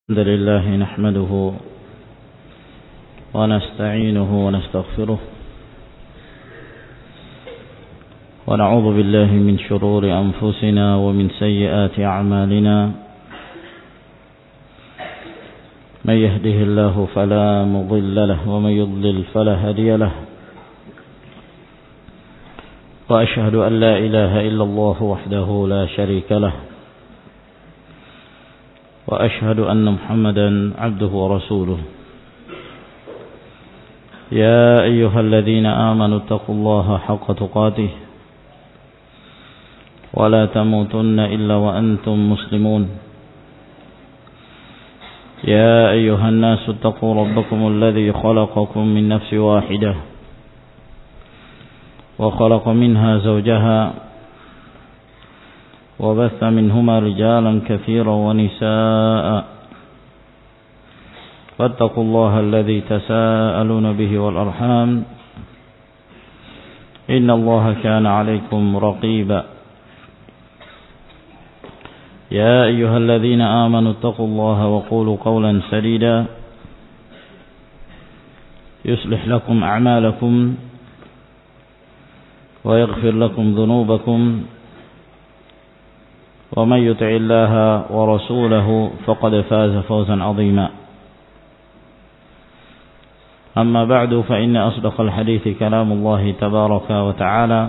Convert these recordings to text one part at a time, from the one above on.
الحمد لله نحمده ونستعينه ونستغفره ونعوذ بالله من شرور أنفسنا ومن سيئات أعمالنا من يهده الله فلا مضل له ومن يضلل فلا هادي له وأشهد أن لا إله إلا الله وحده لا شريك له وأشهد أن محمدا عبده ورسوله يا أيها الذين آمنوا اتقوا الله حق تقاته ولا تموتن إلا وأنتم مسلمون يا أيها الناس اتقوا ربكم الذي خلقكم من نفس واحدة وخلق منها زوجها وبث منهما رجالا كثيرا ونساء فاتقوا الله الذي تساءلون به والأرحام إن الله كان عليكم رقيبا يا أيها الذين آمنوا اتقوا الله وقولوا قولا سديدا يصلح لكم أعمالكم ويغفر لكم ذنوبكم ومن يطع الله ورسوله فقد فاز فوزا عظيما أما بعد فإن أصدق الحديث كلام الله تبارك وتعالى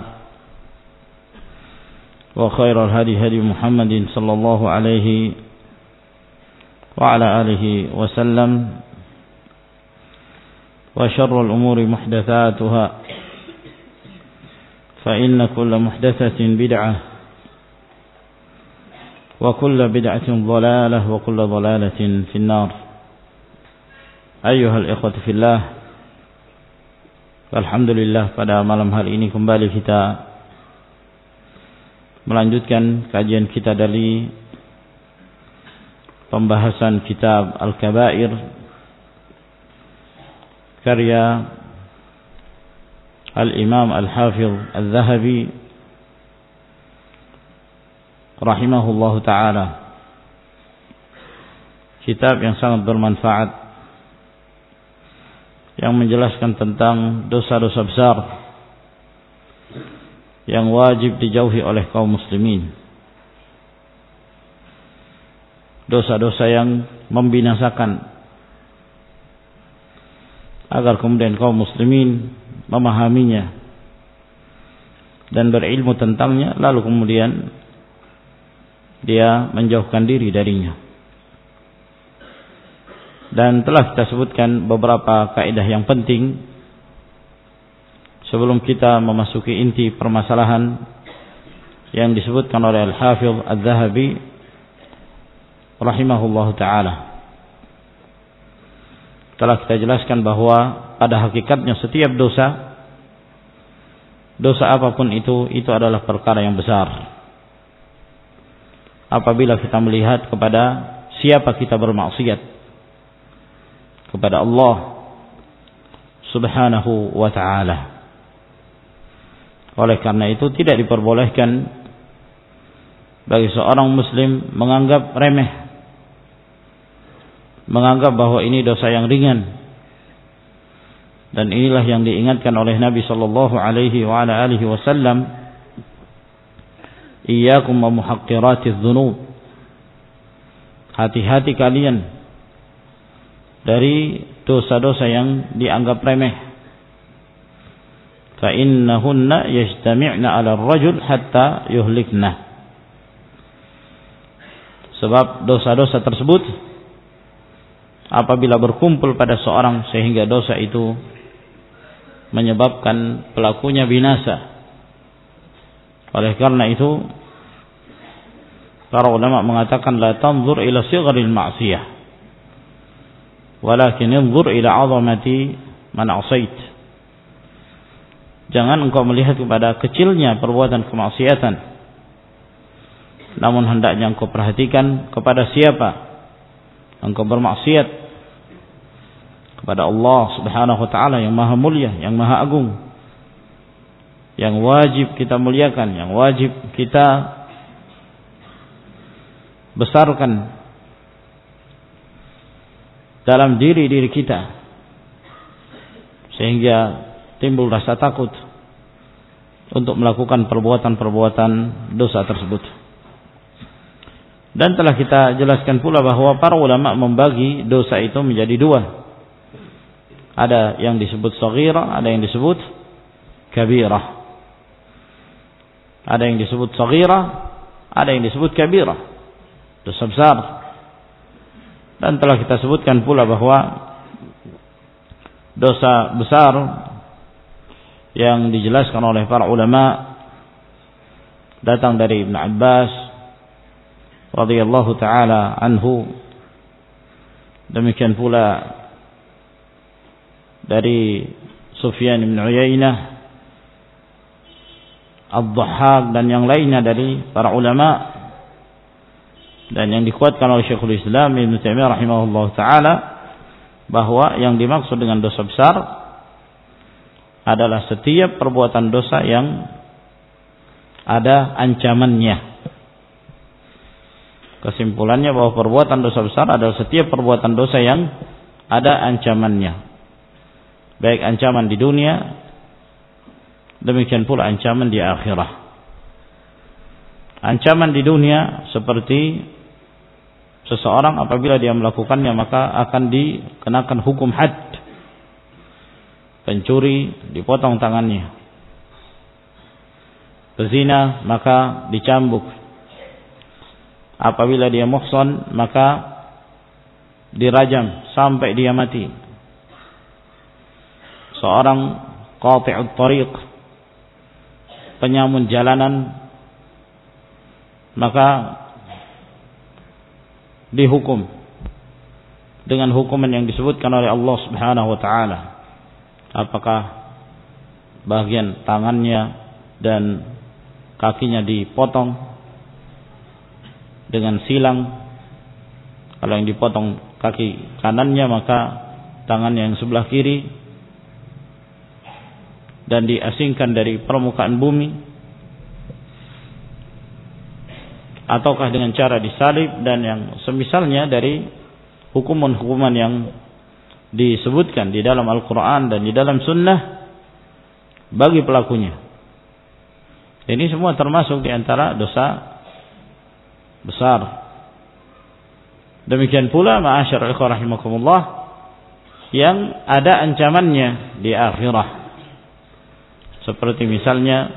وخير الهدي هدي محمد صلى الله عليه وعلى آله وسلم وشر الأمور محدثاتها فإن كل محدثة بدعة وكل بدعة ضلالة وكل ضلالة في النار أيها الإخوة في الله Alhamdulillah pada malam hari ini kembali kita melanjutkan kajian kita dari pembahasan kitab Al-Kabair karya Al-Imam Al-Hafidh Al-Zahabi rahimahullahu ta'ala. Kitab yang sangat bermanfaat yang menjelaskan tentang dosa-dosa besar yang wajib dijauhi oleh kaum muslimin, dosa-dosa yang membinasakan, agar kemudian kaum muslimin memahaminya dan berilmu tentangnya, lalu kemudian dia menjauhkan diri darinya. Dan telah kita sebutkan beberapa kaidah yang penting sebelum kita memasuki inti permasalahan yang disebutkan oleh Al-Hafidh Al-Zahabi rahimahullahu ta'ala. Telah kita jelaskan bahwa pada hakikatnya setiap dosa apapun itu adalah perkara yang besar. Apabila kita melihat kepada siapa kita bermaksiat, kepada Allah subhanahu wa ta'ala. Oleh karena itu tidak diperbolehkan bagi seorang muslim menganggap remeh, menganggap bahwa ini dosa yang ringan. Dan inilah yang diingatkan oleh Nabi sallallahu alaihi wa ala alihi wasallam, iyyakum wa muhaqqiratiz dzunub. Hati-hati kalian dari dosa-dosa yang dianggap remeh. Fa innahunna yajtami'na 'ala ar-rajul hatta yuhlikna. Sebab dosa-dosa tersebut apabila berkumpul pada seorang sehingga dosa itu menyebabkan pelakunya binasa. Oleh karena itu para ulama mengatakan la tanzur ila sigharil ma'siyah walakin anzur ila 'azamati man 'asait. Jangan engkau melihat kepada kecilnya perbuatan kemaksiatan, namun hendaknya engkau perhatikan kepada siapa engkau bermaksiat, kepada Allah subhanahu wa ta'ala yang maha mulia, yang maha agung, yang wajib kita muliakan, yang wajib kita besarkan. dalam diri kita sehingga timbul rasa takut untuk melakukan perbuatan-perbuatan dosa tersebut. Dan telah kita jelaskan pula bahwa para ulama membagi dosa itu menjadi dua. Ada yang disebut saghirah, ada yang disebut kabirah. Ada yang disebut saghirah, ada yang disebut kabirah, dosa besar. Dan telah kita sebutkan pula bahwa dosa besar yang dijelaskan oleh para ulama datang dari Ibn Abbas radhiyallahu taala anhu, demikian pula dari Sufyan bin Uyainah, Ad-Dhahhak dan yang lainnya dari para ulama, dan yang dikuatkan oleh Syekhul Islam Ibnu Taimiyah rahimahullah taala bahwa yang dimaksud dengan dosa besar adalah setiap perbuatan dosa yang ada ancamannya. Kesimpulannya bahwa perbuatan dosa besar adalah setiap perbuatan dosa yang ada ancamannya, baik ancaman di dunia, demikian pula ancaman di akhirat. Ancaman di dunia seperti seseorang apabila dia melakukannya maka akan dikenakan hukum had. Pencuri dipotong tangannya, pezina maka dicambuk, apabila dia muhsan maka dirajam sampai dia mati. Seorang qati'ut tariq, penyamun jalanan, maka dihukum dengan hukuman yang disebutkan oleh Allah Subhanahu wa taala. Apakah bagian tangannya dan kakinya dipotong dengan silang? Kalau yang dipotong kaki kanannya maka tangannya yang sebelah kiri dan diasingkan dari permukaan bumi, ataukah dengan cara disalib dan yang semisalnya dari hukuman-hukuman yang disebutkan di dalam Al-Quran dan di dalam Sunnah bagi pelakunya. Ini semua termasuk di antara dosa besar. Demikian pula ma'asyar ikhwah rahimakumullah yang ada ancamannya di akhirah. Seperti misalnya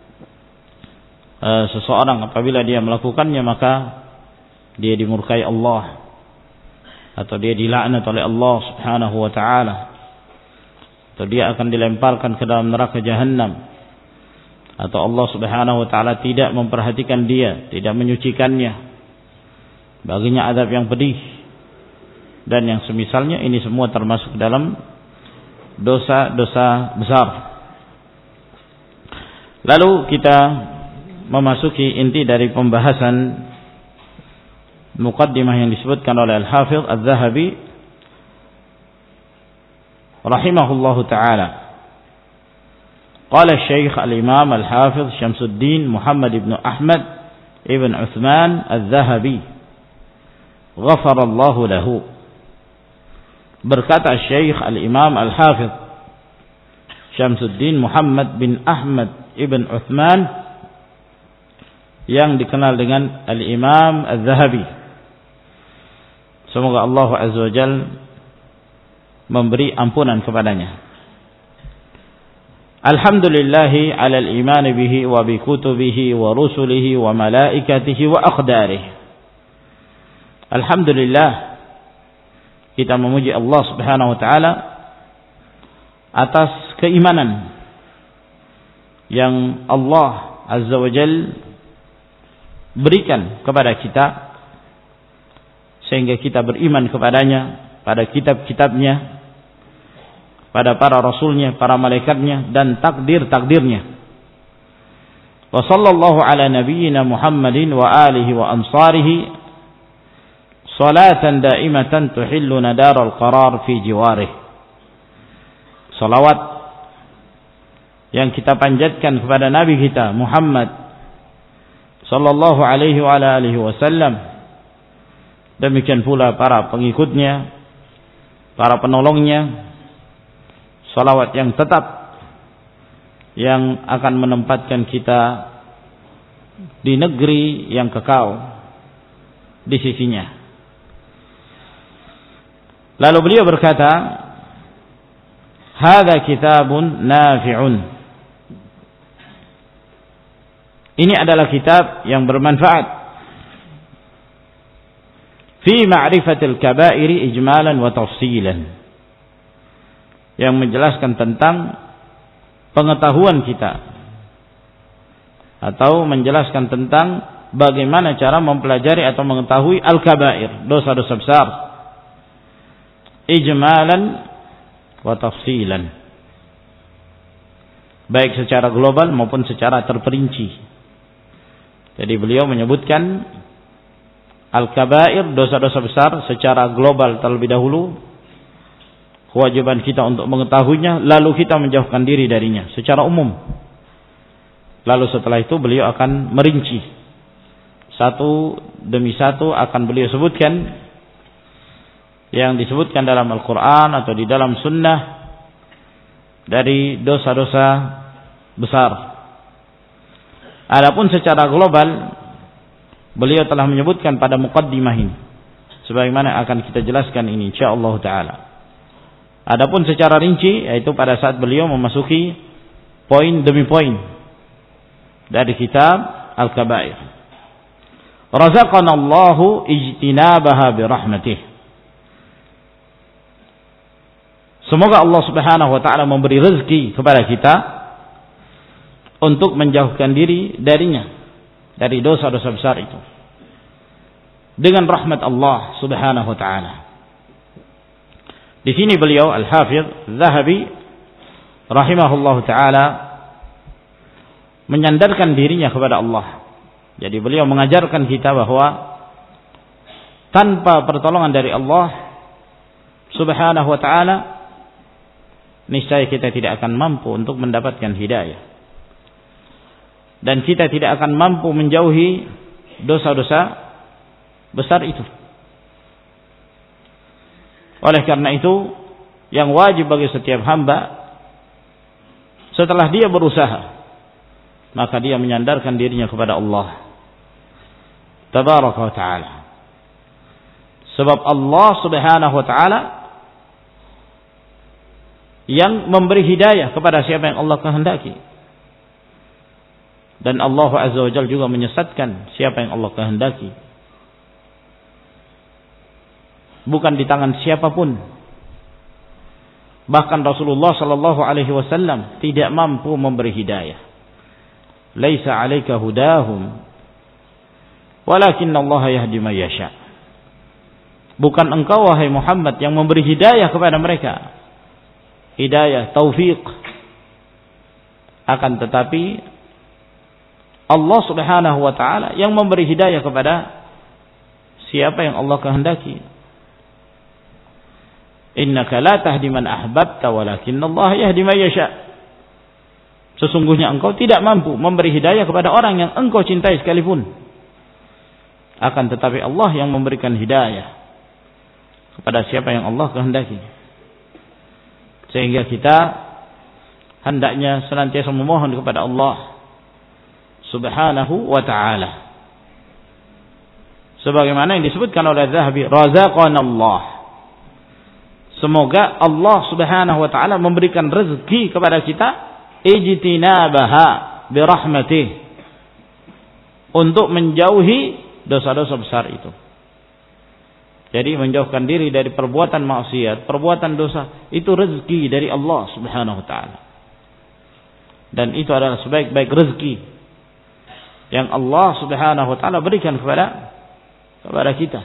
seseorang apabila dia melakukannya maka dia dimurkai Allah, atau dia dilaknat oleh Allah Subhanahu wa taala, atau dia akan dilemparkan ke dalam neraka Jahannam, atau Allah Subhanahu wa taala tidak memperhatikan dia, tidak menyucikannya, baginya azab yang pedih dan yang semisalnya. Ini semua termasuk dalam dosa-dosa besar. Lalu kita memasuki inti dari pembahasan muqaddimah yang disebutkan oleh Al-Hafidh Adz-Dzahabi rahimahullahu ta'ala. Qala Syekh Al-Imam Al-Hafidh Syamsuddin Muhammad ibn Ahmad ibn Uthman Adz-Dzahabi ghafarallahu lahu. Berkata Syekh Al-Imam Al-Hafidh Syamsuddin Muhammad bin Ahmad ibn Uthman yang dikenal dengan Al-Imam Adz-Dzahabi, semoga Allah Azza wa Jalla memberi ampunan kepadanya. Alhamdulillahi ala al-iman bihi wa bi kutubihi wa rusulihi wa malaikatihi wa aqdarihi. Alhamdulillah, kita memuji Allah Subhanahu wa taala atas keimanan yang Allah Azza wa Jalla berikan kepada kita, sehingga kita beriman kepadanya, pada kitab-kitabnya, pada para rasulnya, para malaikatnya, dan takdir-takdirnya. Wa sallallahu ala nabiyyina Muhammadin wa alihi wa ansarihi salatan daimatan tuhilluna daral qarar fi jiwarih. Salawat yang kita panjatkan kepada Nabi kita Muhammad sallallahu alaihi wa alihi wasallam, demikian pula para pengikutnya para penolongnya, salawat yang tetap yang akan menempatkan kita di negeri yang kekal di sisinya. Lalu beliau berkata, "Hadza kitabun nafi'un." Ini adalah kitab yang bermanfaat. Fi ma'rifatil kaba'iri ijmalan wa tafsilan. Yang menjelaskan tentang pengetahuan kita, atau menjelaskan tentang bagaimana cara mempelajari atau mengetahui al-kaba'ir, dosa-dosa besar, ijmalan wa tafsilan, baik secara global maupun secara terperinci. Jadi beliau menyebutkan al-kaba'ir, dosa-dosa besar secara global terlebih dahulu, kewajiban kita untuk mengetahuinya, lalu kita menjauhkan diri darinya secara umum. Lalu setelah itu beliau akan merinci satu demi satu, akan beliau sebutkan yang disebutkan dalam Al-Quran atau di dalam sunnah dari dosa-dosa besar. Adapun secara global beliau telah menyebutkan pada muqaddimah ini, sebagaimana akan kita jelaskan ini insyaallah taala. Adapun secara rinci, yaitu pada saat beliau memasuki poin demi poin dari kitab Al-Kaba'ir. Razaqanallahu ijtinabaha birahmatih. Semoga Allah Subhanahu wa taala memberi rezeki kepada kita untuk menjauhkan diri darinya, dari dosa-dosa besar itu, dengan rahmat Allah Subhanahu wa taala. Di sini beliau Al-Hafidz Zahabi rahimahullahu taala menyandarkan dirinya kepada Allah. Jadi beliau mengajarkan kita bahwa tanpa pertolongan dari Allah Subhanahu wa taala, niscaya kita tidak akan mampu untuk mendapatkan hidayah, dan kita tidak akan mampu menjauhi dosa-dosa besar itu. Oleh karena itu, yang wajib bagi setiap hamba, setelah dia berusaha, maka dia menyandarkan dirinya kepada Allah Tabaraka wa ta'ala. Sebab Allah Subhanahu wa ta'ala yang memberi hidayah kepada siapa yang Allah kehendaki, dan Allah Azza wa Jalla juga menyesatkan siapa yang Allah kehendaki. Bukan di tangan siapapun. Bahkan Rasulullah sallallahu alaihi wasallam tidak mampu memberi hidayah. Laisa 'alaika hudahum, walakin Allah yahdi man yasha. Bukan engkau wahai Muhammad yang memberi hidayah kepada mereka, hidayah taufik, akan tetapi Allah Subhanahu wa taala yang memberi hidayah kepada siapa yang Allah kehendaki. Innaka la tahdi man ahbabta walakinna Allah yahdi man yasha. Sesungguhnya engkau tidak mampu memberi hidayah kepada orang yang engkau cintai sekalipun, akan tetapi Allah yang memberikan hidayah kepada siapa yang Allah kehendaki. Sehingga kita hendaknya senantiasa memohon kepada Allah Subhanahu wa ta'ala, sebagaimana yang disebutkan oleh Zahabi, razaqanallah, semoga Allah Subhanahu wa ta'ala memberikan rezeki kepada kita, ijtinabaha birahmatih, untuk menjauhi dosa-dosa besar itu. Jadi menjauhkan diri dari perbuatan maksiat, perbuatan dosa, itu rezeki dari Allah Subhanahu wa ta'ala. Dan itu adalah sebaik-baik rezeki yang Allah Subhanahu wa ta'ala berikan kepada kita.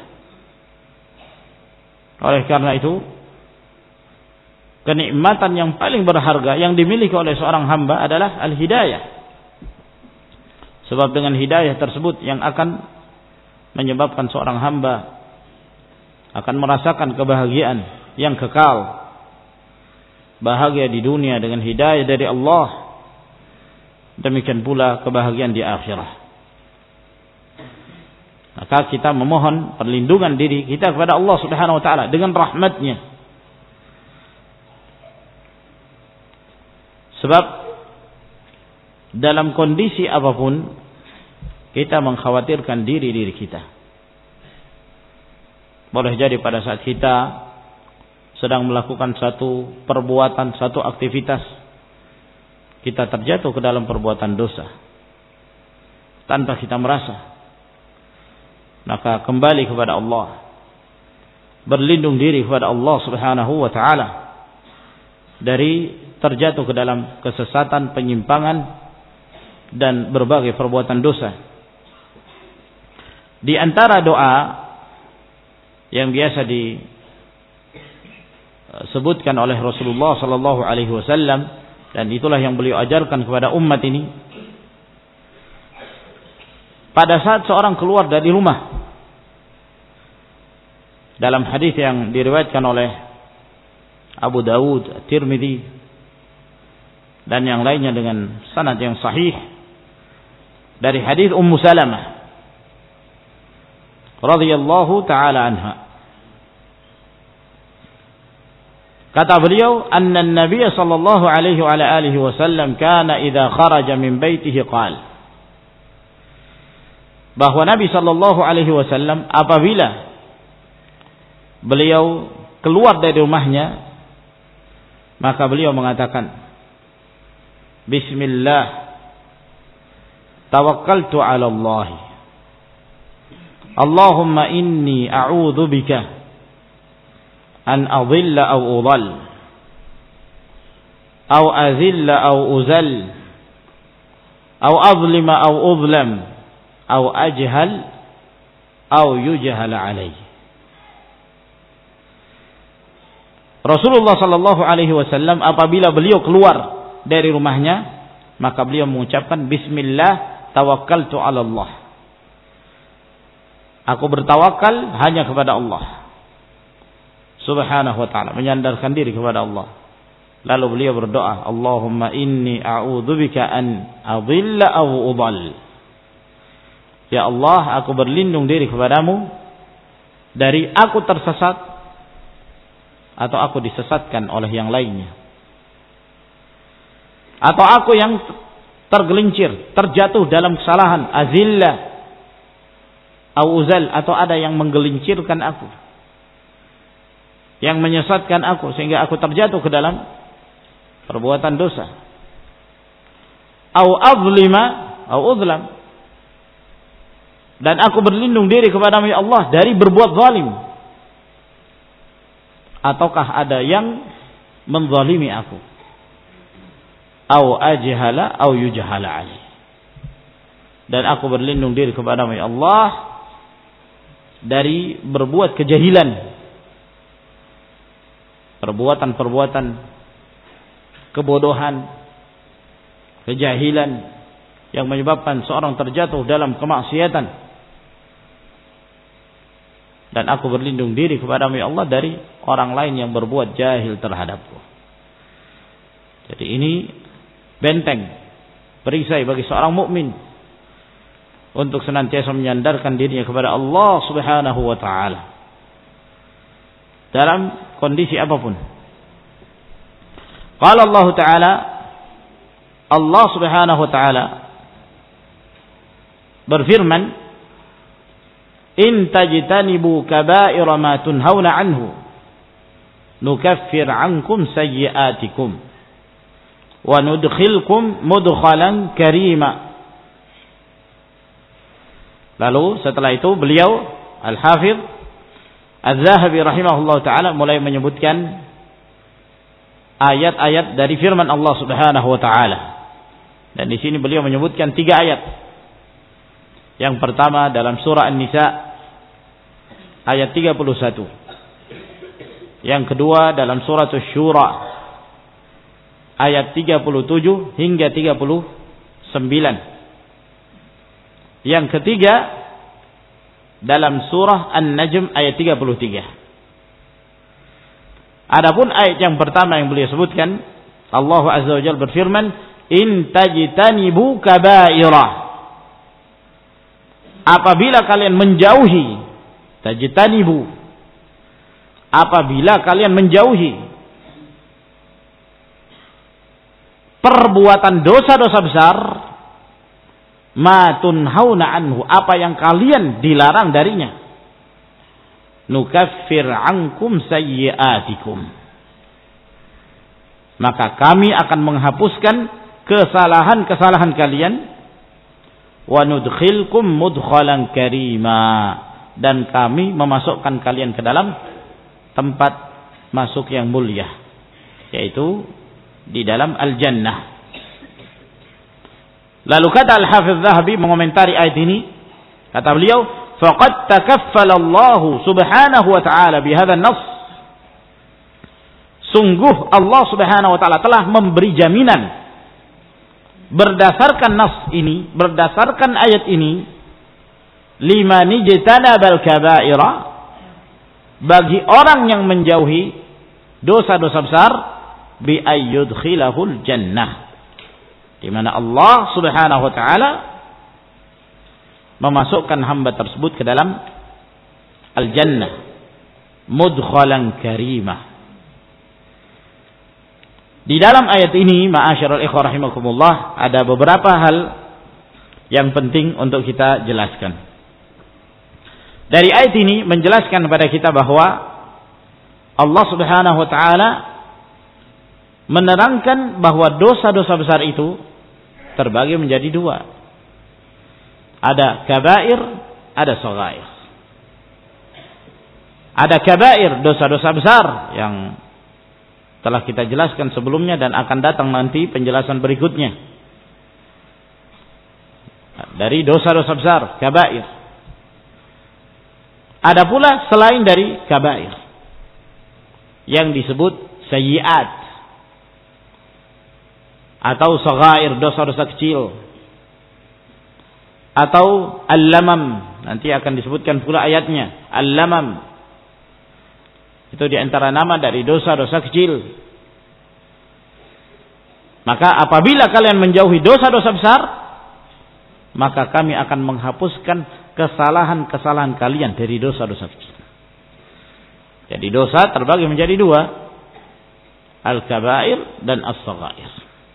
Oleh karena itu, kenikmatan yang paling berharga yang dimiliki oleh seorang hamba adalah al-hidayah. Sebab dengan hidayah tersebut yang akan menyebabkan seorang hamba akan merasakan kebahagiaan yang kekal, bahagia di dunia dengan hidayah dari Allah. Demikian pula kebahagiaan di akhirat. Maka kita memohon perlindungan diri kita kepada Allah Subhanahu wa taala dengan rahmatnya, Sebab dalam kondisi apapun kita mengkhawatirkan diri kita. Boleh jadi pada saat kita sedang melakukan satu perbuatan, satu aktivitas, kita terjatuh ke dalam perbuatan dosa tanpa kita merasa. Maka kembali kepada Allah, berlindung diri kepada Allah Subhanahu wa taala dari terjatuh ke dalam kesesatan, penyimpangan dan berbagai perbuatan dosa. Di antara doa yang biasa disebutkan oleh Rasulullah sallallahu alaihi wasallam, dan itulah yang beliau ajarkan kepada umat ini, pada saat seorang keluar dari rumah, dalam hadis yang diriwayatkan oleh Abu Dawud, Tirmidzi dan yang lainnya dengan sanad yang sahih dari hadis Ummu Salamah radhiyallahu taala anha, kata beliau, anna an-nabiy sallallahu alaihi wa ala alihi wasallam kana idza kharaja min baitihi qala, bahwa Nabi sallallahu alaihi wasallam apabila beliau keluar dari rumahnya, maka beliau mengatakan, Bismillah, tawakkaltu ala Allah, Allahumma inni a'udzu bika an adilla aw udall aw azilla aw uzal aw azlima aw uzlam aw ajhal aw yujhal alayhi. Rasulullah sallallahu alaihi wasallam apabila beliau keluar dari rumahnya, maka beliau mengucapkan Bismillah, tawakkaltu 'ala Allah. Aku bertawakal hanya kepada Allah Subhanahu wa ta'ala, menyandarkan diri kepada Allah. Lalu beliau berdoa, Allahumma inni a'udzubika an adilla aw udall. Ya Allah, aku berlindung diri kepadamu dari aku tersesat atau aku disesatkan oleh yang lainnya, atau aku yang tergelincir, terjatuh dalam kesalahan, azillah au uzal, atau ada yang menggelincirkan aku, yang menyesatkan aku sehingga aku terjatuh ke dalam perbuatan dosa, au azlima au uzlam, dan aku berlindung diri kepadamu ya Allah dari berbuat zalim, ataukah ada yang menzalimi aku, au ajhala au yujhala alaihi, dan aku berlindung diri kepadamu ya Allah dari berbuat kejahilan, perbuatan-perbuatan kebodohan, kejahilan yang menyebabkan seorang terjatuh dalam kemaksiatan. Dan aku berlindung diri kepadamu ya Allah dari orang lain yang berbuat jahil terhadapku. Jadi ini benteng, perisai bagi seorang mukmin untuk senantiasa menyandarkan dirinya kepada Allah Subhanahu wa taala dalam kondisi apapun. Qala Allah taala, Allah Subhanahu wa taala berfirman, In tajtanibu kaba'ira ma tunhauna anhu nukaffir ankum sayyi'atikum wa nudkhilkum mudkhalan karima. Lalu setelah itu beliau Al-Hafidh Az-Zahabi rahimahullah ta'ala mulai menyebutkan ayat-ayat dari firman Allah Subhanahu wa ta'ala. Dan di sini beliau menyebutkan 3 ayat. Yang pertama dalam surah An-Nisa ayat 31. Yang kedua dalam surah Asy-Syura ayat 37 hingga 39. Yang ketiga dalam surah An-Najm ayat 33. Adapun ayat yang pertama yang beliau sebutkan, Allah Azza wa Jalla berfirman, In tajtanibu kaba'ira, apabila kalian menjauhi, tajtanibu, apabila kalian menjauhi perbuatan dosa-dosa besar, ma tunhauna anhu, apa yang kalian dilarang darinya, nukaffir ankum sayyi'atikum, maka kami akan menghapuskan kesalahan-kesalahan kalian, wa nudkhilkum mudkhalan karima, dan kami memasukkan kalian ke dalam tempat masuk yang mulia, yaitu di dalam al-jannah. Lalu kata Al-Hafidz Dzahabi mengomentari ayat ini, kata beliau, faqad takaffala Allah subhanahu wa ta'ala bihadza an-nass, sungguh Allah subhanahu wa ta'ala telah memberi jaminan berdasarkan nas ini, berdasarkan ayat ini, liman ijtanabal kaba'ira, bagi orang yang menjauhi dosa-dosa besar, bi ayyudkhilahul jannah, di mana Allah subhanahu wa ta'ala memasukkan hamba tersebut ke dalam al-jannah, mudkhalan karimah. Di dalam ayat ini, ma'asyiral ikhwah rahimakumullah, ada beberapa hal yang penting untuk kita jelaskan. Dari ayat ini menjelaskan kepada kita bahwa Allah subhanahu wa ta'ala menerangkan bahwa dosa-dosa besar itu terbagi menjadi dua. Ada kabair, ada shaghair. Ada kabair, dosa-dosa besar yang telah kita jelaskan sebelumnya dan akan datang nanti penjelasan berikutnya. Dari dosa-dosa besar, kabair. Ada pula selain dari kabair yang disebut sayyiat atau shaghair, dosa-dosa kecil, atau al-lamam, nanti akan disebutkan pula ayatnya, al-lamam. Itu diantara nama dari dosa-dosa kecil. Maka apabila kalian menjauhi dosa-dosa besar, maka kami akan menghapuskan kesalahan-kesalahan kalian dari dosa-dosa kecil. Jadi dosa terbagi menjadi dua, al-kabair dan as-shaghair.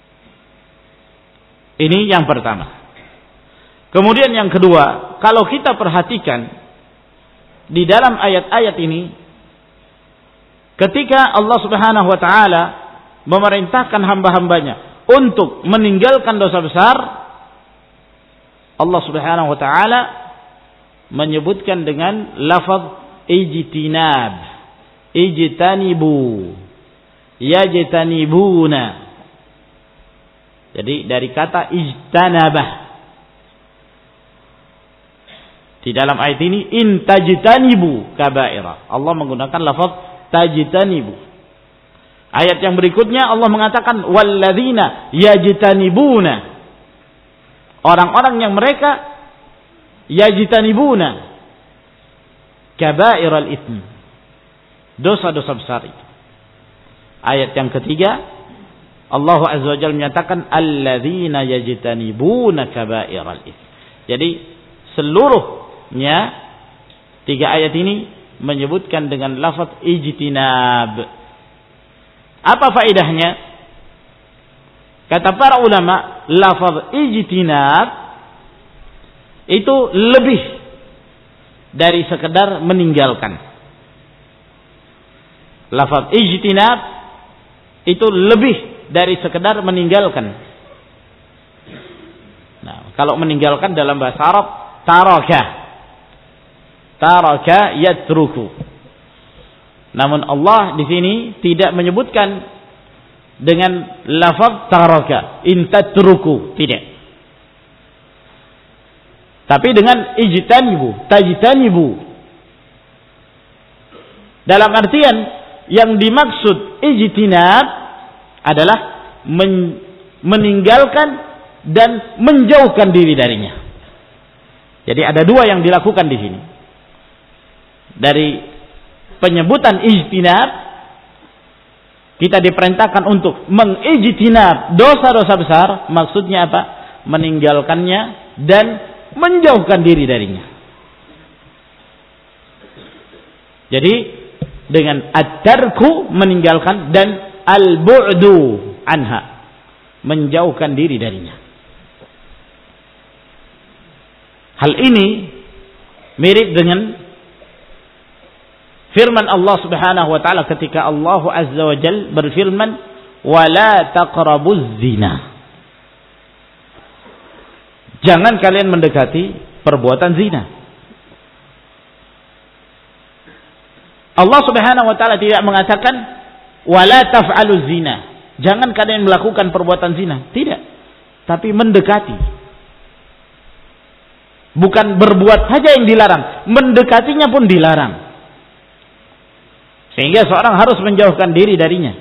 Ini yang pertama. Kemudian yang kedua, kalau kita perhatikan di dalam ayat-ayat ini, ketika Allah subhanahu wa ta'ala memerintahkan hamba-hambanya untuk meninggalkan dosa besar, Allah subhanahu wa ta'ala menyebutkan dengan lafaz ijtinab, ijtanibu, yajtanibuna. Jadi dari kata ijtanabah. Di dalam ayat ini, in tajtanibu kabaira, Allah menggunakan lafaz tajtanibu. Ayat yang berikutnya Allah mengatakan walladzina yajtanibuna, orang-orang yang mereka yajtanibuna kabairal itsm, dosa-dosa besar itu. Ayat yang ketiga Allah azza wa jalla menyatakan alladzina yajtanibuna kabairal itsm. Jadi seluruhnya tiga ayat ini menyebutkan dengan lafaz ijtinab. Apa faedahnya? Kata para ulama, lafaz ijtinab itu lebih dari sekedar meninggalkan. Lafaz ijtinab itu lebih dari sekedar meninggalkan. Nah, kalau meninggalkan dalam bahasa Arab, taraka yatruku. Namun Allah di sini tidak menyebutkan dengan lafaz taraka, in tatruku, tidak. Tapi dengan ijtanibu, tajtanibu. Dalam artian yang dimaksud ijtinab adalah meninggalkan dan menjauhkan diri darinya. Jadi ada dua yang dilakukan di sini. Dari penyebutan ijtinab, kita diperintahkan untuk mengijtinab dosa-dosa besar. Maksudnya apa? Meninggalkannya dan menjauhkan diri darinya. Jadi dengan at-tarku, meninggalkan, dan al-bu'du anha, menjauhkan diri darinya. Hal ini mirip dengan firman Allah Subhanahu wa taala ketika Allah Azza wa Jalla berfirman, "Wala taqrabuz zina." Jangan kalian mendekati perbuatan zina. Allah Subhanahu wa taala tidak mengatakan wala taf'aluz zina. Jangan kalian melakukan perbuatan zina. Tidak. Tapi mendekati. Bukan berbuat saja yang dilarang, mendekatinya pun dilarang. Sehingga seorang harus menjauhkan diri darinya.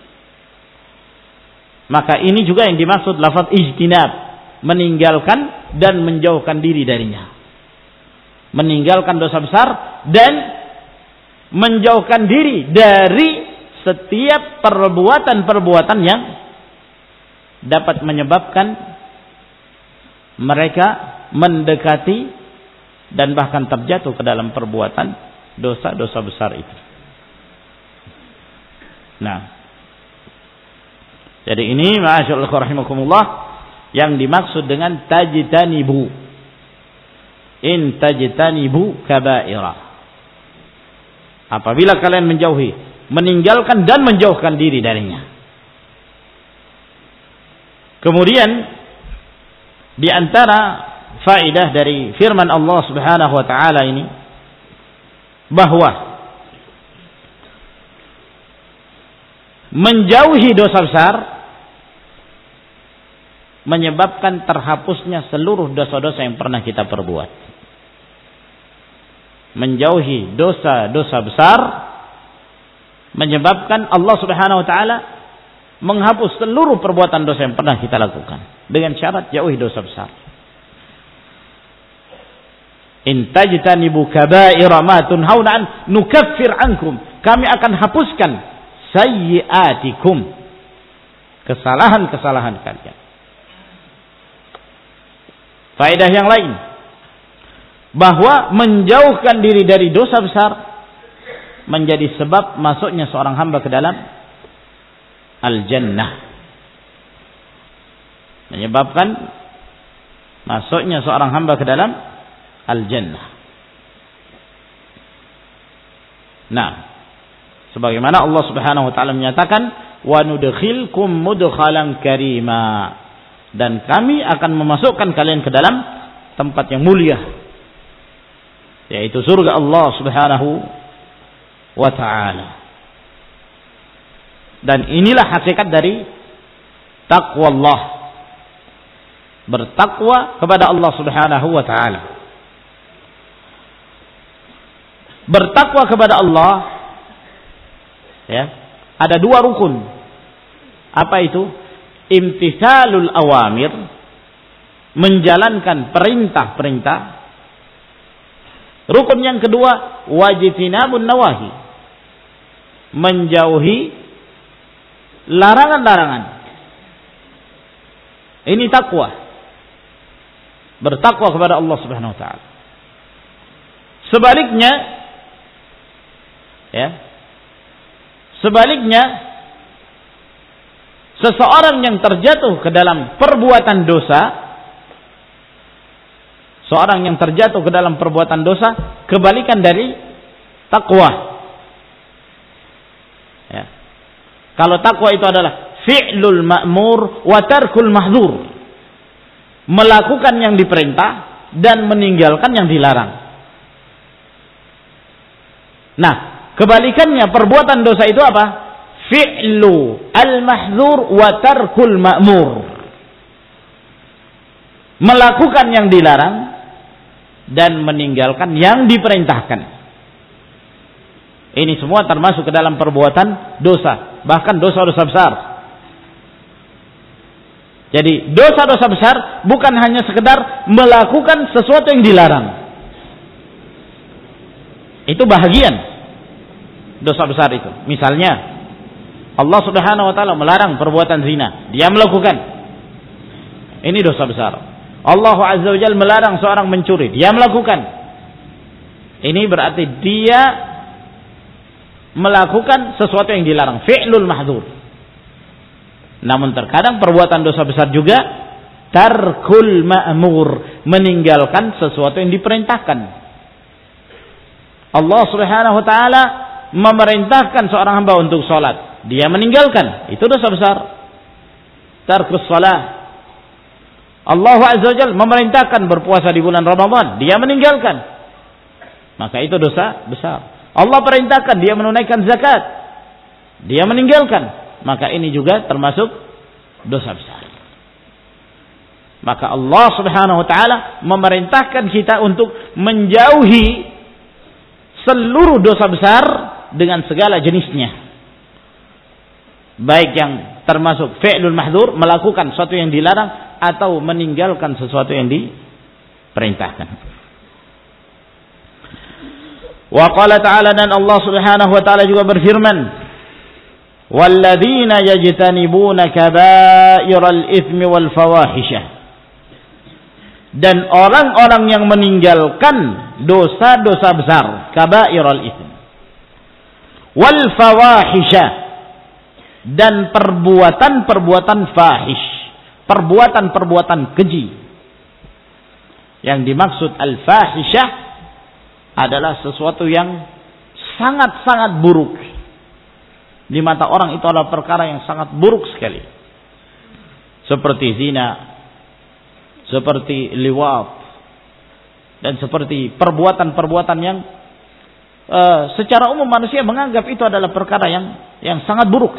Maka ini juga yang dimaksud lafaz ijtinab, meninggalkan dan menjauhkan diri darinya. Meninggalkan dosa besar dan menjauhkan diri dari setiap perbuatan-perbuatan yang dapat menyebabkan mereka mendekati dan bahkan terjatuh ke dalam perbuatan dosa-dosa besar itu. Nah, jadi ini ma'asyiral rahimakumullah yang dimaksud dengan tajtanibu. In tajtanibu kaba'ira. Apabila kalian menjauhi, meninggalkan dan menjauhkan diri darinya. Kemudian di antara faedah dari firman Allah Subhanahu wa taala ini bahwa menjauhi dosa besar menyebabkan terhapusnya seluruh dosa-dosa yang pernah kita perbuat. Menjauhi dosa-dosa besar menyebabkan Allah Subhanahu wa taala menghapus seluruh perbuatan dosa yang pernah kita lakukan dengan syarat jauhi dosa besar. In tajtanibu kaba'ira ma tunhauna an nukaffir ankum. Kami akan hapuskan sayyi'atikum, kesalahan-kesalahan kalian. Faedah yang lain, bahwa menjauhkan diri dari dosa besar menjadi sebab masuknya seorang hamba ke dalam al-jannah. Menyebabkan masuknya seorang hamba ke dalam al-jannah. Nah, sebagaimana Allah Subhanahu wa taala menyatakan, "Wa nudkhilkum mudkhalan karima." Dan kami akan memasukkan kalian ke dalam tempat yang mulia, yaitu surga Allah Subhanahu wa taala. Dan inilah hakikat dari taqwa Allah. Bertakwa kepada Allah Subhanahu wa taala. Bertakwa kepada Allah, ya, ada dua rukun. Apa itu? Imtithalul awamir, menjalankan perintah-perintah. Rukun yang kedua, wajtinabun nawahi, menjauhi larangan-larangan. Ini takwa. Bertakwa kepada Allah Subhanahu wa taala. Sebaliknya, ya. Sebaliknya, seseorang yang terjatuh ke dalam perbuatan dosa, seorang yang terjatuh ke dalam perbuatan dosa, kebalikan dari takwa. Ya. Kalau takwa itu adalah fi'lul ma'mur wa tarkul mahdzur, melakukan yang diperintah dan meninggalkan yang dilarang. Nah, kebalikannya perbuatan dosa itu apa? Fi'lu al-mahdzur wa tarkul ma'mur, melakukan yang dilarang dan meninggalkan yang diperintahkan. Ini semua termasuk ke dalam perbuatan dosa, bahkan dosa-dosa besar. Jadi dosa-dosa besar bukan hanya sekedar melakukan sesuatu yang dilarang. Itu bahagian dosa besar itu. Misalnya Allah Subhanahu wa taala melarang perbuatan zina, dia melakukan. Ini dosa besar. Allah Azza wa Jalla melarang seorang mencuri, dia melakukan. Ini berarti dia melakukan sesuatu yang dilarang, fi'lul mahdzur. Namun terkadang perbuatan dosa besar juga tarkul ma'mur, meninggalkan sesuatu yang diperintahkan. Allah Subhanahu wa taala memerintahkan seorang hamba untuk salat, dia meninggalkan, itu dosa besar. Tarkus salah. Allah Azza wa Jalla memerintahkan berpuasa di bulan Ramadan, dia meninggalkan, maka itu dosa besar. Allah perintahkan dia menunaikan zakat, dia meninggalkan, maka ini juga termasuk dosa besar. Maka Allah Subhanahu wa taala memerintahkan kita untuk menjauhi seluruh dosa besar dengan segala jenisnya. Baik yang termasuk fi'lul mahdzur, melakukan sesuatu yang dilarang, atau meninggalkan sesuatu yang diperintahkan. Wa qala ta'ala, dan Allah Subhanahu wa taala juga berfirman, walladzina yajtanibuna kaba'iral itsmi wal fawahisha, dan orang-orang yang meninggalkan dosa-dosa besar, kaba'iral itsm wal fawahisha, dan perbuatan-perbuatan fahish, perbuatan-perbuatan keji. Yang dimaksud al-fahishah adalah sesuatu yang sangat-sangat buruk. Di mata orang itu adalah perkara yang sangat buruk sekali. Seperti zina, seperti liwat, dan seperti perbuatan-perbuatan yang secara umum manusia menganggap itu adalah perkara yang sangat buruk.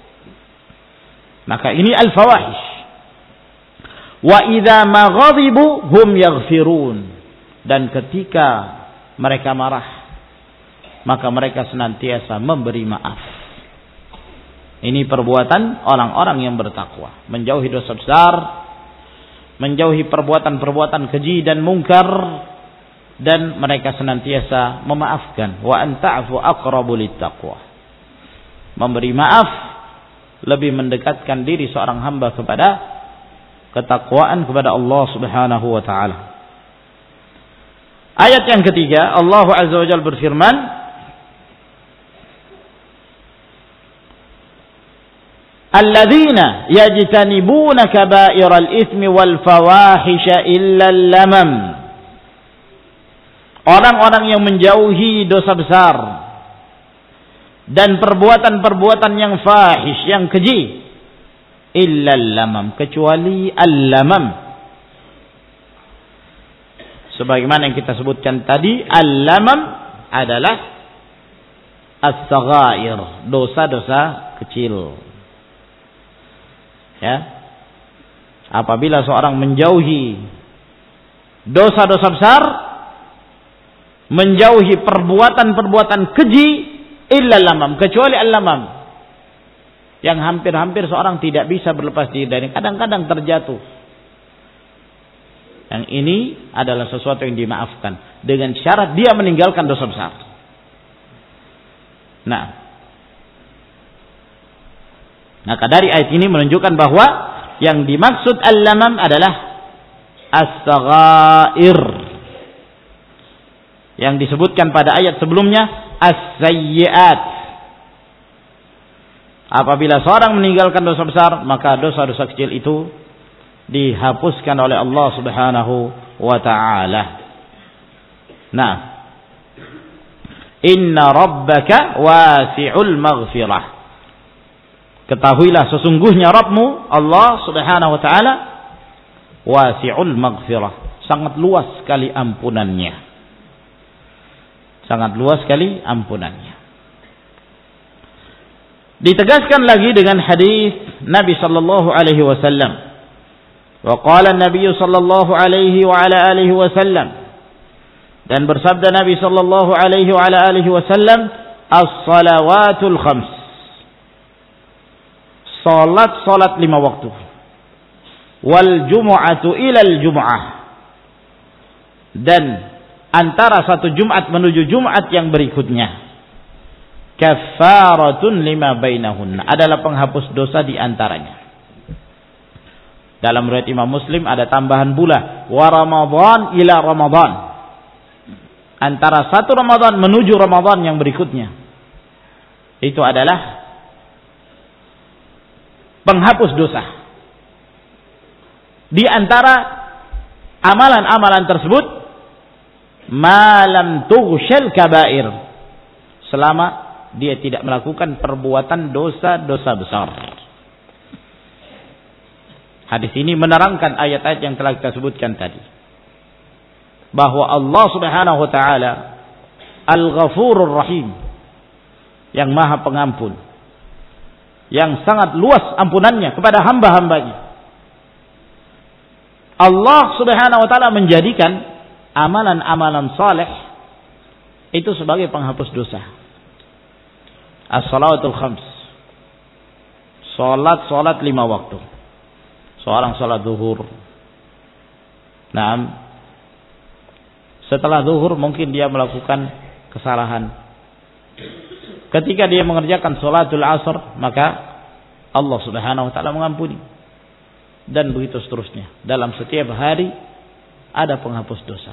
Maka ini al-fawahish. Wa idza maghadibu hum yaghfirun, dan ketika mereka marah maka mereka senantiasa memberi maaf. Ini perbuatan orang-orang yang bertakwa, menjauhi dosa besar, menjauhi perbuatan-perbuatan keji dan mungkar, dan mereka senantiasa memaafkan. Wa an ta'fu aqrabu littaqwa, memberi maaf lebih mendekatkan diri seorang hamba kepada ketakwaan kepada Allah Subhanahu wa taala. Ayat yang ketiga, Allah Azza wa Jalla berfirman, alladzina yajtanibuna kaba'iral itsmi wal fawahisha illa al-lamam, orang-orang yang menjauhi dosa besar dan perbuatan-perbuatan yang fahish, yang keji, illa al-lamam, kecuali al-lamam. Sebagaimana yang kita sebutkan tadi, al-lamam adalah as-saghair, dosa-dosa kecil. Ya. Apabila seorang menjauhi dosa-dosa besar, menjauhi perbuatan-perbuatan keji, illa al-lamam, kecuali al-lamam, yang hampir-hampir seorang tidak bisa berlepas diri dari, kadang-kadang terjatuh. Yang ini adalah sesuatu yang dimaafkan dengan syarat dia meninggalkan dosa besar. Nah, maka dari ayat ini menunjukkan bahwa yang dimaksud al-lamam adalah as-saghair, yang disebutkan pada ayat sebelumnya as-sayyi'at. Apabila seorang meninggalkan dosa besar, maka dosa-dosa kecil itu dihapuskan oleh Allah Subhanahu wa ta'ala. Nah, inna rabbaka wasi'ul maghfirah, ketahuilah sesungguhnya Rabbmu Allah Subhanahu wa ta'ala wasi'ul maghfirah, sangat luas sekali ampunannya, sangat luas sekali ampunannya. Ditegaskan lagi dengan hadis Nabi sallallahu alaihi wasallam. Wa qala an-nabiy sallallahu alaihi wa ala alihi wasallam, dan bersabda Nabi sallallahu alaihi wa ala alihi wasallam, as-salawatul khams, salat 5 waktu, wal jumu'atu ilal jumu'ah, dan antara satu Jumat menuju Jumat yang berikutnya, kaffaratun lima bainahunna, adalah penghapus dosa di antaranya. Dalam riwayat Imam Muslim ada tambahan pula, wa Ramadan ila Ramadan, antara satu Ramadan menuju Ramadan yang berikutnya. Itu adalah penghapus dosa. Di antara amalan-amalan tersebut, malam tughsyal kabair, selama dia tidak melakukan perbuatan dosa-dosa besar. Hadis ini menerangkan ayat-ayat yang telah kita sebutkan tadi, bahwa Allah Subhanahu wa taala Al-Ghafurur Rahim, yang Maha Pengampun, yang sangat luas ampunannya kepada hamba-hambanya. Allah Subhanahu wa taala menjadikan amalan-amalan saleh itu sebagai penghapus dosa. As-salawatul khams, salat 5 waktu. Seorang salat zuhur, setelah zuhur mungkin dia melakukan kesalahan. Ketika dia mengerjakan salatul asar, maka Allah Subhanahu wa taala mengampuni. Dan begitu seterusnya. Dalam setiap hari ada penghapus dosa.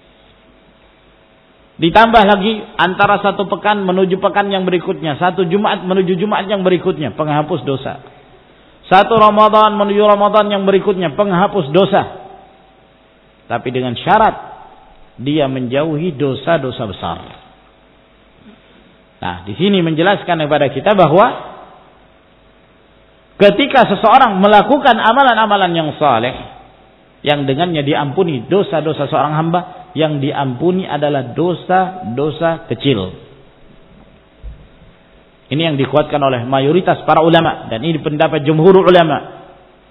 Ditambah lagi antara satu pekan menuju pekan yang berikutnya, satu Jumat menuju Jumat yang berikutnya, penghapus dosa. Satu Ramadan menuju Ramadan yang berikutnya, penghapus dosa. Tapi dengan syarat dia menjauhi dosa-dosa besar. Nah, di sini menjelaskan kepada kita bahwa ketika seseorang melakukan amalan-amalan yang saleh, yang dengannya diampuni dosa-dosa seorang hamba, yang diampuni adalah dosa-dosa kecil. Ini yang dikuatkan oleh mayoritas para ulama, dan ini pendapat jumhur ulama.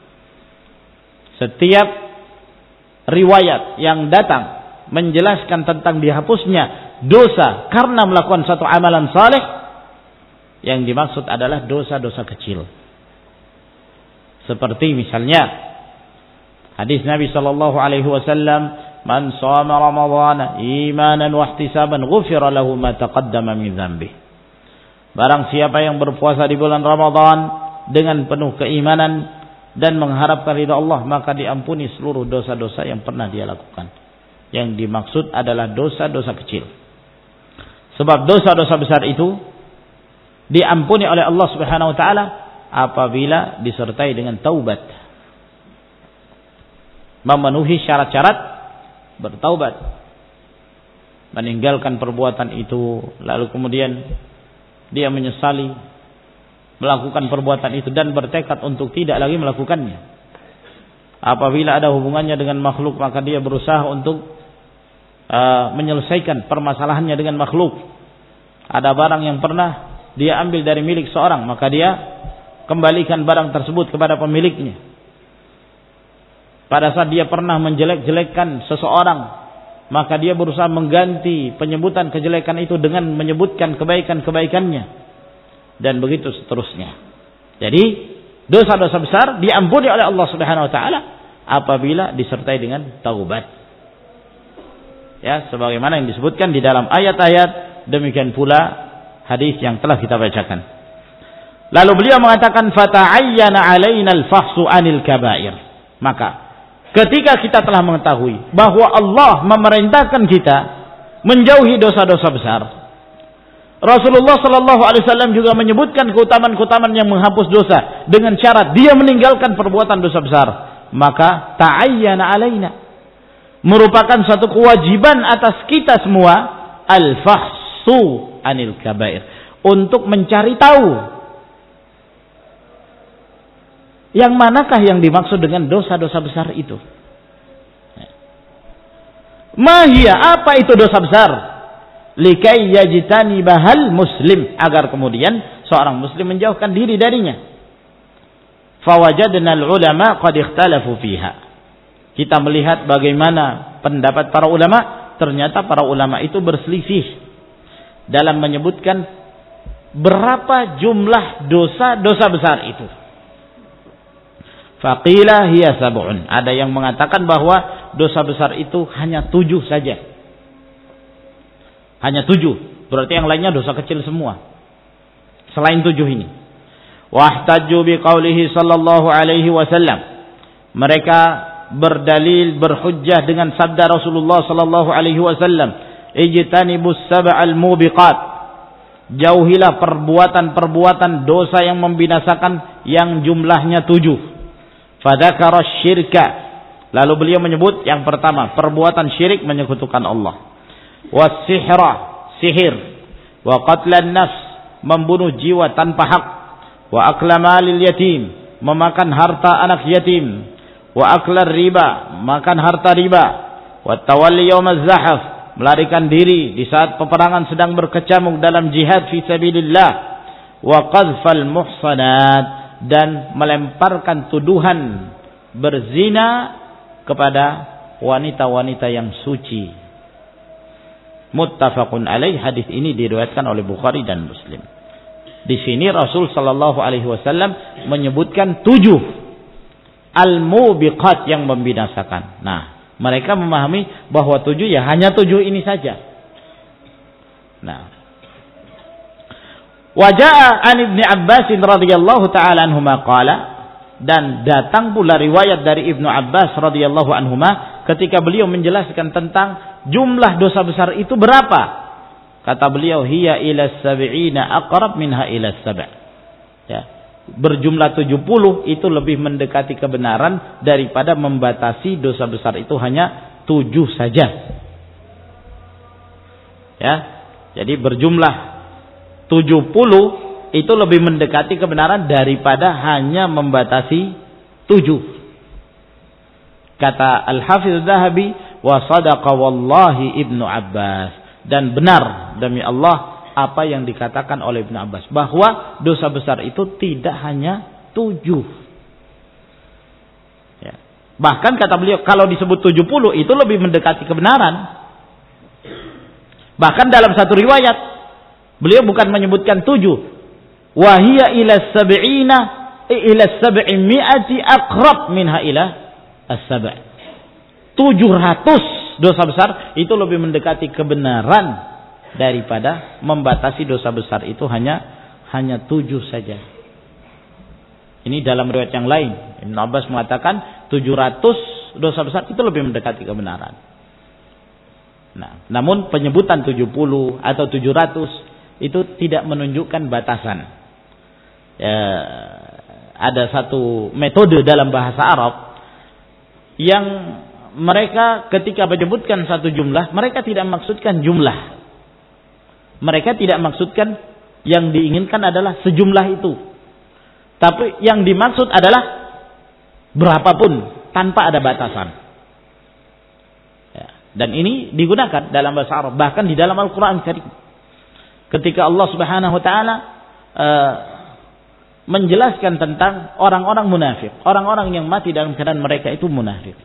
Setiap riwayat yang datang menjelaskan tentang dihapusnya dosa karena melakukan satu amalan saleh, yang dimaksud adalah dosa-dosa kecil. Seperti misalnya hadis Nabi sallallahu alaihi wasallam, "Man shama Ramadhana imanan wa ihtisaban ghufira lahu ma taqaddama min dzambihi." Barang siapa yang berpuasa di bulan Ramadan dengan penuh keimanan dan mengharapkan ridha Allah, maka diampuni seluruh dosa-dosa yang pernah dia lakukan. Yang dimaksud adalah dosa-dosa kecil. Sebab dosa-dosa besar itu diampuni oleh Allah Subhanahu wa taala apabila disertai dengan taubat. Memenuhi syarat-syarat bertaubat. Meninggalkan perbuatan itu, lalu kemudian dia menyesali melakukan perbuatan itu dan bertekad untuk tidak lagi melakukannya. Apabila ada hubungannya dengan makhluk, maka dia berusaha untuk menyelesaikan permasalahannya dengan makhluk. Ada barang yang pernah dia ambil dari milik seorang, maka dia kembalikan barang tersebut kepada pemiliknya. Pada saat dia pernah menjelek-jelekkan seseorang, maka dia berusaha mengganti penyebutan kejelekan itu dengan menyebutkan kebaikan-kebaikannya, dan begitu seterusnya. Jadi dosa-dosa besar diampuni oleh Allah Subhanahu wa taala apabila disertai dengan taubat. Ya, sebagaimana yang disebutkan di dalam ayat-ayat, demikian pula hadis yang telah kita bacakan. Lalu beliau mengatakan, "Fata'ayyana 'alaina al-fahsu 'anil kaba'ir." Maka ketika kita telah mengetahui bahwa Allah memerintahkan kita menjauhi dosa-dosa besar, Rasulullah sallallahu alaihi wasallam juga menyebutkan keutamaan-keutamaan yang menghapus dosa dengan syarat dia meninggalkan perbuatan dosa besar. Maka ta'ayyana 'alaina, merupakan satu kewajiban atas kita semua, al-fahsu 'anil kaba'ir, untuk mencari tahu yang manakah yang dimaksud dengan dosa-dosa besar itu. Mahia, apa itu dosa besar? Likai yajtani bahal muslim, agar kemudian seorang muslim menjauhkan diri darinya. Fawajadna al-ulama qad ikhtalafu fiha. Kita melihat bagaimana pendapat para ulama, ternyata para ulama itu berselisih dalam menyebutkan berapa jumlah dosa-dosa besar itu. Faqila hiya sab'un. Ada yang mengatakan bahwa dosa besar itu hanya 7 saja. Hanya 7. Berarti yang lainnya dosa kecil semua. Selain 7 ini. Wahtajju biqaulihi sallallahu alaihi wasallam. Mereka berdalil, berhujjah dengan sabda Rasulullah sallallahu alaihi wasallam, "Ijtanibus sab'al mubiqat." jauhilah perbuatan-perbuatan dosa yang membinasakan yang jumlahnya 7. Fadzakara syirka, lalu beliau menyebut yang pertama perbuatan syirik, menyekutukan Allah. Was-sihra, sihir. Wa qatlan nafs, membunuh jiwa tanpa hak. Wa akla malil yatim, memakan harta anak yatim. Wa aklar riba, makan harta riba. Wa tawalli yaumaz zahaf, melarikan diri di saat peperangan sedang berkecamuk dalam jihad fi sabilillah. Wa qadfal muhsanat, dan melemparkan tuduhan berzina kepada wanita-wanita yang suci. Muttafaqun alaih, hadis ini diriwayatkan oleh Bukhari dan Muslim. Di sini Rasul sallallahu alaihi wasallam menyebutkan 7 al-mubiqat yang membinasakan. Nah, mereka memahami bahwa 7 ya hanya 7 ini saja. Nah, waja'a an Ibnu Abbas radhiyallahu taala anhuma qala, dan datang pula riwayat dari Ibnu Abbas radhiyallahu anhuma ketika beliau menjelaskan tentang jumlah dosa besar itu berapa. Kata beliau, hiya ila sab'ina aqrab minha ila sab'. Ya, berjumlah 70 itu lebih mendekati kebenaran daripada membatasi dosa besar itu hanya 7 saja. Ya, jadi berjumlah 70 itu lebih mendekati kebenaran daripada hanya membatasi 7. Kata Al-Hafiz Zahabi, wa sadaqa wallahi Ibnu Abbas, dan benar demi Allah apa yang dikatakan oleh Ibnu Abbas, bahwa dosa besar itu tidak hanya 7. Ya. Bahkan kata beliau, kalau disebut 70 itu lebih mendekati kebenaran. Bahkan dalam satu riwayat beliau bukan menyebutkan 7, wahia ila sab'ina ila sab'imi'ati aqrab minha ila as-sab'. 700 dosa besar itu lebih mendekati kebenaran daripada membatasi dosa besar itu hanya 7 saja. Ini dalam riwayat yang lain Ibnu Abbas mengatakan 700 dosa besar itu lebih mendekati kebenaran. Nah, namun penyebutan 70 atau 700 itu tidak menunjukkan batasan. Ya, ada satu metode dalam bahasa Arab yang mereka ketika menyebutkan satu jumlah, mereka tidak maksudkan jumlah. Mereka tidak maksudkan yang diinginkan adalah sejumlah itu. Tapi yang dimaksud adalah berapapun tanpa ada batasan. Ya, dan ini digunakan dalam bahasa Arab, bahkan di dalam Al-Quran Karim. Ketika Allah Subhanahu wa taala menjelaskan tentang orang-orang munafik, orang-orang yang mati dalam keadaan mereka itu munafik.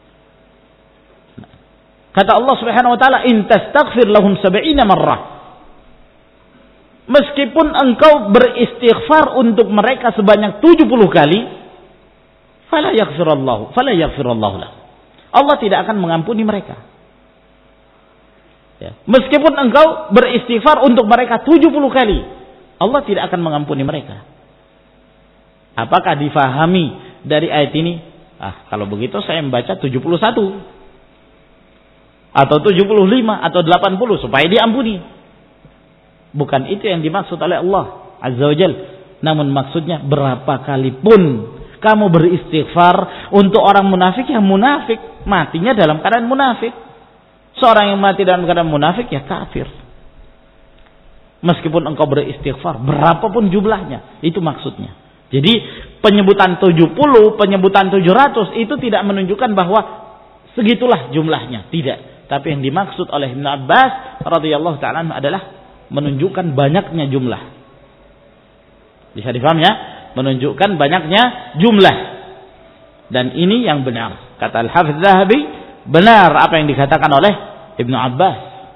Kata Allah Subhanahu wa taala, "In tastaghfir lahum 70 marrah." Meskipun engkau beristighfar untuk mereka sebanyak 70 kali, fala yaghfirullahu lah. Allah tidak akan mengampuni mereka. Ya. Meskipun engkau beristighfar untuk mereka 70 kali, Allah tidak akan mengampuni mereka. Apakah difahami dari ayat ini? Kalau begitu saya membaca 71 atau 75 atau 80 supaya diampuni. Bukan itu yang dimaksud oleh Allah Azza wa Jalla. Namun maksudnya berapa kali pun kamu beristighfar untuk orang munafik, yang munafik matinya dalam keadaan munafik. Seorang yang mati dalam keadaan munafik ya kafir. Meskipun engkau beristighfar berapapun jumlahnya, itu maksudnya. Jadi penyebutan 70, penyebutan 700 itu tidak menunjukkan bahwa segitulah jumlahnya, tidak. Tapi yang dimaksud oleh Ibnu Abbas radhiyallahu ta'ala adalah menunjukkan banyaknya jumlah. Bisa difaham ya? Menunjukkan banyaknya jumlah. Dan ini yang benar. Kata Al-Hafiz Zahabi, benar apa yang dikatakan oleh Ibnu Abbas.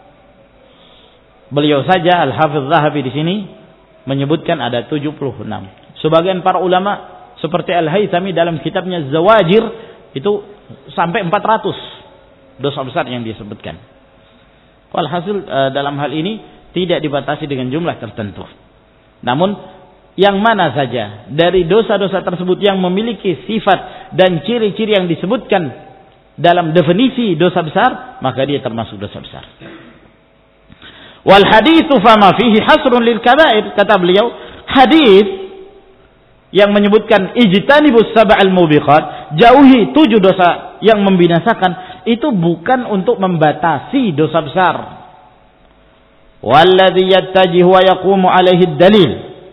Beliau saja Al-Hafiz Zahabi di sini menyebutkan ada 76. Sebagian para ulama seperti Al-Haythami dalam kitabnya Zawajir itu sampai 400 dosa besar yang disebutkan. Walhasil dalam hal ini tidak dibatasi dengan jumlah tertentu. Namun yang mana saja dari dosa-dosa tersebut yang memiliki sifat dan ciri-ciri yang disebutkan dalam definisi dosa besar, maka dia termasuk dosa besar. Wal haditsu fama fihi hasrun lil kaba'ir, kata beliau, hadis yang menyebutkan ijtanibus sab'al mubiqat, jauhi 7 dosa yang membinasakan, itu bukan untuk membatasi dosa besar. Walladzi yattajihu wa yaqumu alaihi dalil,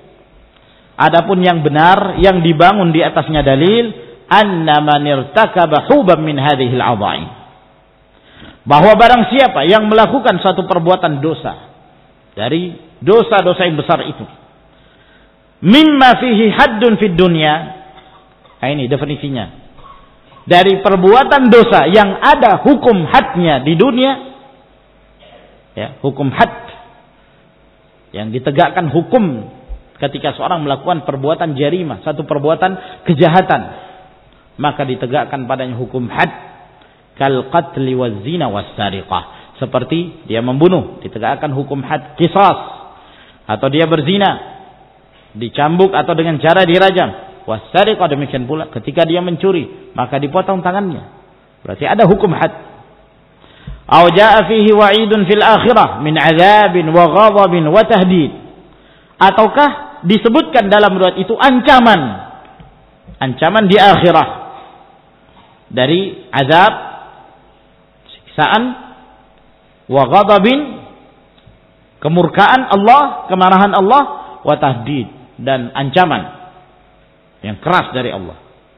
adapun yang benar yang dibangun di atasnya dalil, anna man irtakaba huban min hadhihi al-'adha'im, bahwa barang siapa yang melakukan suatu perbuatan dosa dari dosa-dosa yang besar itu, mimma fihi haddun fid dunya, nah ini definisinya, dari perbuatan dosa yang ada hukum hadnya di dunia, ya, hukum had yang ditegakkan hukum ketika seorang melakukan perbuatan jarimah, satu perbuatan kejahatan, maka ditegakkan padanya hukum had. Kal qatli waz zina was sariqah, seperti dia membunuh, ditegakkan hukum had qisas, atau dia berzina, dicambuk atau dengan cara dirajam. Was sariqah, demikian pula ketika dia mencuri, maka dipotong tangannya, berarti ada hukum had. Aw jaa fihi wa'idun fil akhirah min 'adzabin wa ghadabin wa tahdid, ataukah disebutkan dalam riwayat itu ancaman di akhirah dari azab, siksaan, wa ghadabin, kemurkaan Allah, kemarahan Allah, wa tahdid, dan ancaman yang keras dari Allah.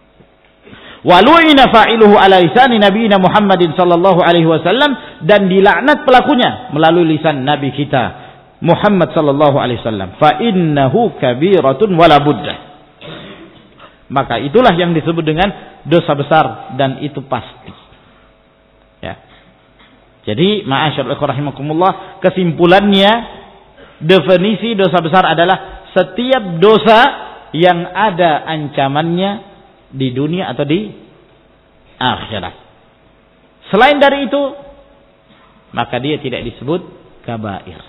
Wa lu'ina fa'iluhu ala lisani nabiyina Muhammadin sallallahu alaihi wasallam, dan dilaknat pelakunya melalui lisan nabi kita Muhammad sallallahu alaihi wasallam. Fa innahu kabiratun wala buddah, maka itulah yang disebut dengan dosa besar, dan itu pasti. Ya. Jadi, ma'asyarul ikhwah rahimakumullah, kesimpulannya, definisi dosa besar adalah setiap dosa yang ada ancamannya di dunia atau di akhirat. Selain dari itu, maka dia tidak disebut kabair.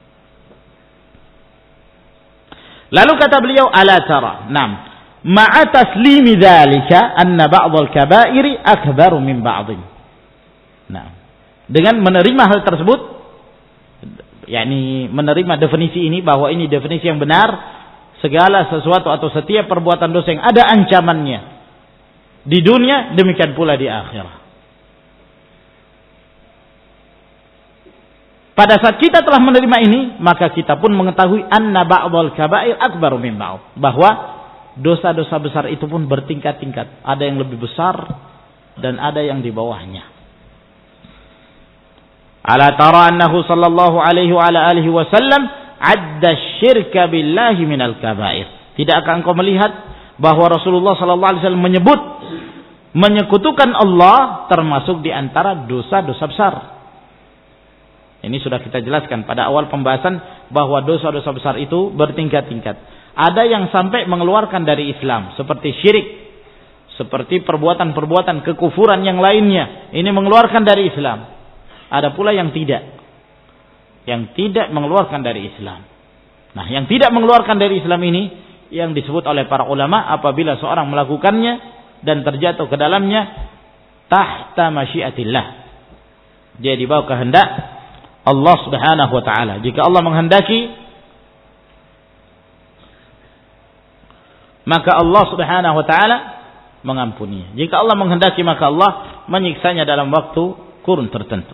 Lalu kata beliau, ala tara, nam, ma'a taslimi dzalika anna ba'dhal kabairi akbaru min ba'dhin. Nah, dengan menerima hal tersebut, yakni menerima definisi ini, bahwa ini definisi yang benar, segala sesuatu atau setiap perbuatan dosa yang ada ancamannya di dunia, demikian pula di akhirat. Pada saat kita telah menerima ini, maka kita pun mengetahui anna ba'dhal kabair akbaru min ba'd, bahwa dosa-dosa besar itu pun bertingkat-tingkat, ada yang lebih besar dan ada yang di bawahnya. Ala tara annahu sallallahu alaihi wa ala alihi wasallam adda syirka billahi minal kabair. Tidakkah engkau melihat bahwa Rasulullah sallallahu alaihi wasallam menyebut menyekutukan Allah termasuk di antara dosa-dosa besar. Ini sudah kita jelaskan pada awal pembahasan bahwa dosa-dosa besar itu bertingkat-tingkat. Ada yang sampai mengeluarkan dari Islam seperti syirik, seperti perbuatan-perbuatan kekufuran yang lainnya, ini mengeluarkan dari Islam. Ada pula yang tidak mengeluarkan dari Islam. Nah, yang tidak mengeluarkan dari Islam ini yang disebut oleh para ulama apabila seorang melakukannya dan terjatuh ke dalamnya tahta masyiatillah, dia di bawah kehendak Allah Subhanahu wa taala. Jika Allah menghendaki, maka Allah Subhanahu wa taala mengampuninya. Jika Allah menghendaki, maka Allah menyiksanya dalam waktu kurun tertentu.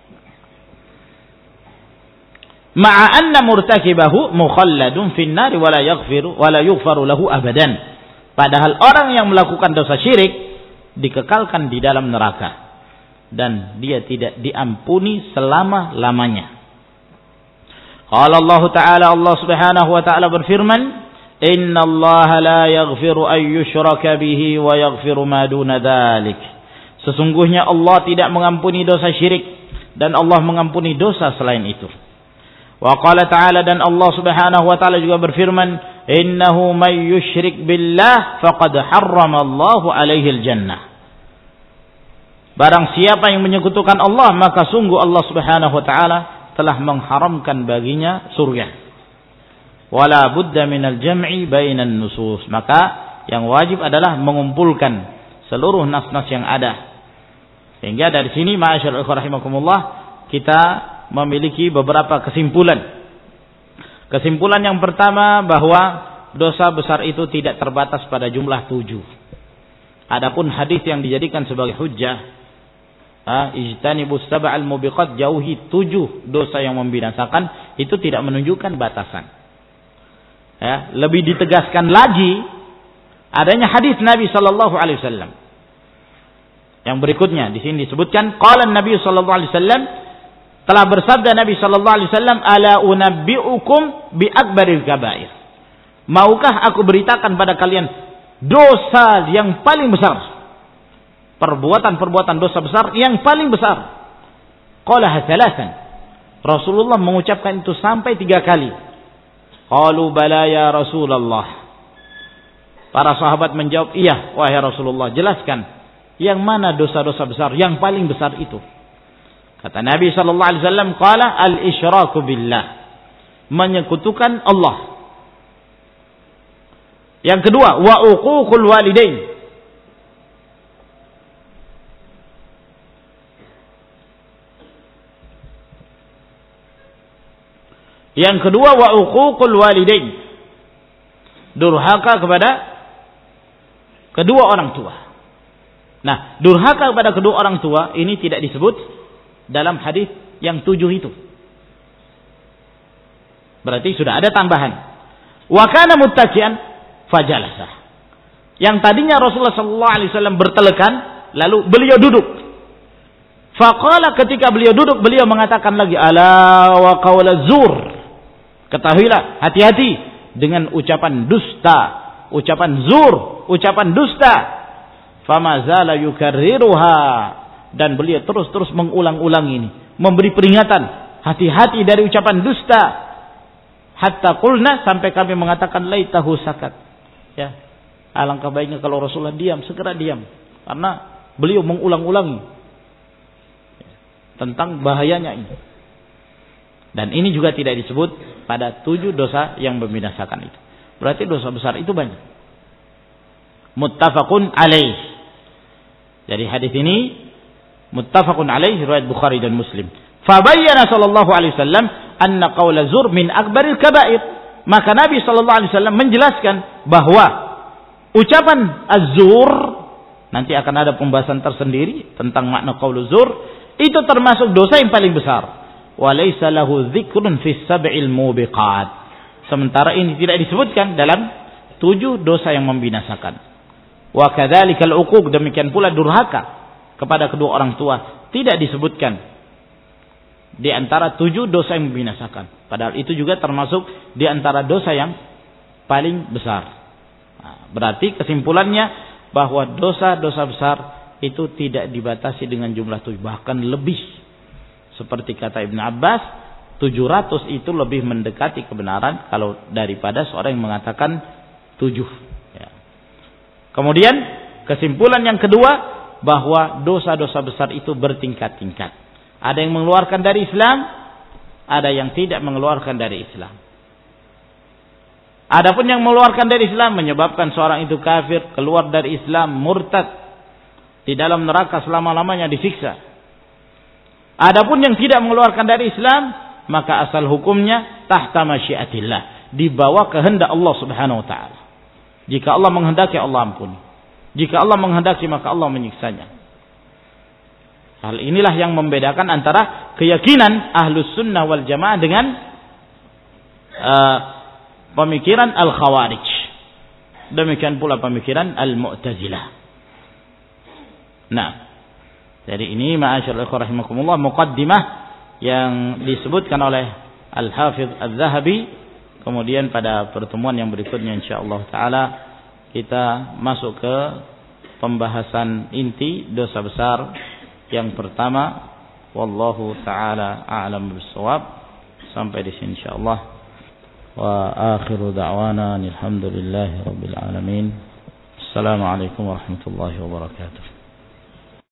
Ma'a anna murtakibahu mukhalladun fin-nar wa la yughfaru lahu abadan. Padahal orang yang melakukan dosa syirik dikekalkan di dalam neraka dan dia tidak diampuni selama-lamanya. Qala Allah Ta'ala, Allah Subhanahu wa taala berfirman, "Innallaha la yaghfiru an yushraka bihi wa yaghfiru ma duna dzalik." Sesungguhnya Allah tidak mengampuni dosa syirik dan Allah mengampuni dosa selain itu. Wa qala ta'ala, dan Allah Subhanahu wa taala juga berfirman, "Innahu may yusyrik billah faqad harrama Allahu 'alaihi al-jannah." Barang siapa yang menyekutukan Allah, maka sungguh Allah Subhanahu wa taala telah mengharamkan baginya surga. Wala budda minal jam'i bainan nusus. Maka yang wajib adalah mengumpulkan seluruh nas-nas yang ada. Sehingga dari sini ma'asyiral ikhwah rahimakumullah, kita memiliki beberapa kesimpulan. Kesimpulan yang pertama bahwa dosa besar itu tidak terbatas pada jumlah 7. Adapun hadis yang dijadikan sebagai hujjah, ijtanibus sab'al mubiqat, jauhi 7 dosa yang membinasakan, itu tidak menunjukkan batasan. Ya, lebih ditegaskan lagi adanya hadis Nabi sallallahu alaihi wasallam. Yang berikutnya di sini disebutkan qala Nabi sallallahu alaihi wasallam, telah bersabda Nabi sallallahu alaihi wasallam, ala unabbiukum bi akbaril kabair. Maukah aku beritakan pada kalian dosa yang paling besar? Perbuatan-perbuatan dosa besar yang paling besar. Qala thalathan. Rasulullah mengucapkan itu sampai 3 kali. Qalu bala ya Rasulullah. Para sahabat menjawab, iya wahai Rasulullah, jelaskan yang mana dosa-dosa besar yang paling besar itu. Kata Nabi sallallahu alaihi wasallam, qala al-isyraku billah, menyekutukan Allah. Yang kedua, wa uququl walidain, yang kedua wa uququl walidain, durhaka kepada kedua orang tua. Nah, durhaka kepada kedua orang tua ini tidak disebut dalam hadis yang 7 itu. Berarti sudah ada tambahan. Wa kana muttaki'an fajalasa. Yang tadinya Rasulullah sallallahu alaihi wasallam bertelekan, lalu beliau duduk. Faqala, ketika beliau duduk, beliau mengatakan lagi, ala wa qawla zur. Ketahuilah, hati-hati dengan ucapan dusta, ucapan zur, ucapan dusta. Fama zala yukarriruha, dan beliau terus mengulang-ulang ini, memberi peringatan, hati-hati dari ucapan dusta. Hatta qulna, sampai kami mengatakan laitahu sakat. Ya, alangkah baiknya kalau Rasulullah diam, segera diam, karena beliau mengulang-ulangi tentang bahayanya ini. Dan ini juga tidak disebut pada 7 dosa yang membinasakan itu. Berarti dosa besar itu banyak. Muttafaqun alaih. Jadi hadis ini muttafaqun alaih, riwayat Bukhari dan Muslim. Fabayyana sallallahu alaihi wasallam anna qaula zur min akbaril kabair. Maka Nabi sallallahu alaihi wasallam menjelaskan bahwa ucapan az-zur, nanti akan ada pembahasan tersendiri tentang makna qaul zur, itu termasuk dosa yang paling besar. Walaysa lahu dzikrun fis sab'il mubiqat. Sementara ini tidak disebutkan dalam 7 dosa yang membinasakan. Wa kadzalikal uquq, demikian pula durhaka kepada kedua orang tua tidak disebutkan di antara 7 dosa yang membinasakan. Padahal itu juga termasuk di antara dosa yang paling besar. Nah, berarti kesimpulannya bahwa dosa-dosa besar itu tidak dibatasi dengan jumlah 7, bahkan lebih. Seperti kata Ibn Abbas, 700 itu lebih mendekati kebenaran kalau daripada seorang yang mengatakan 7. Ya. Kemudian kesimpulan yang kedua, bahwa dosa-dosa besar itu bertingkat-tingkat. Ada yang mengeluarkan dari Islam, ada yang tidak mengeluarkan dari Islam. Adapun yang mengeluarkan dari Islam menyebabkan seorang itu kafir, keluar dari Islam, murtad, di dalam neraka selama-lamanya disiksa. Adapun yang tidak mengeluarkan dari Islam, maka asal hukumnya tahta masyiatillah, di bawah kehendak Allah Subhanahu wa taala. Jika Allah menghendaki, Allah ampuni. Jika Allah menghendaki, maka Allah menyiksanya. Hal inilah yang membedakan antara keyakinan Ahlus Sunnah wal Jamaah dengan pemikiran Al-Khawarij. Demikian pula pemikiran Al-Mu'tazilah. Nah, jadi ini ma'asyiral ikhwah rahimakumullah, muqaddimah yang disebutkan oleh Al-Hafidz Az-Zahabi. Kemudian pada pertemuan yang berikutnya insyaallah taala kita masuk ke pembahasan inti dosa besar yang pertama. Wallahu taala a'lam bissawab. Sampai di sini insyaallah. Wa akhiru da'wana alhamdulillahi rabbil alamin. Assalamualaikum warahmatullahi wabarakatuh.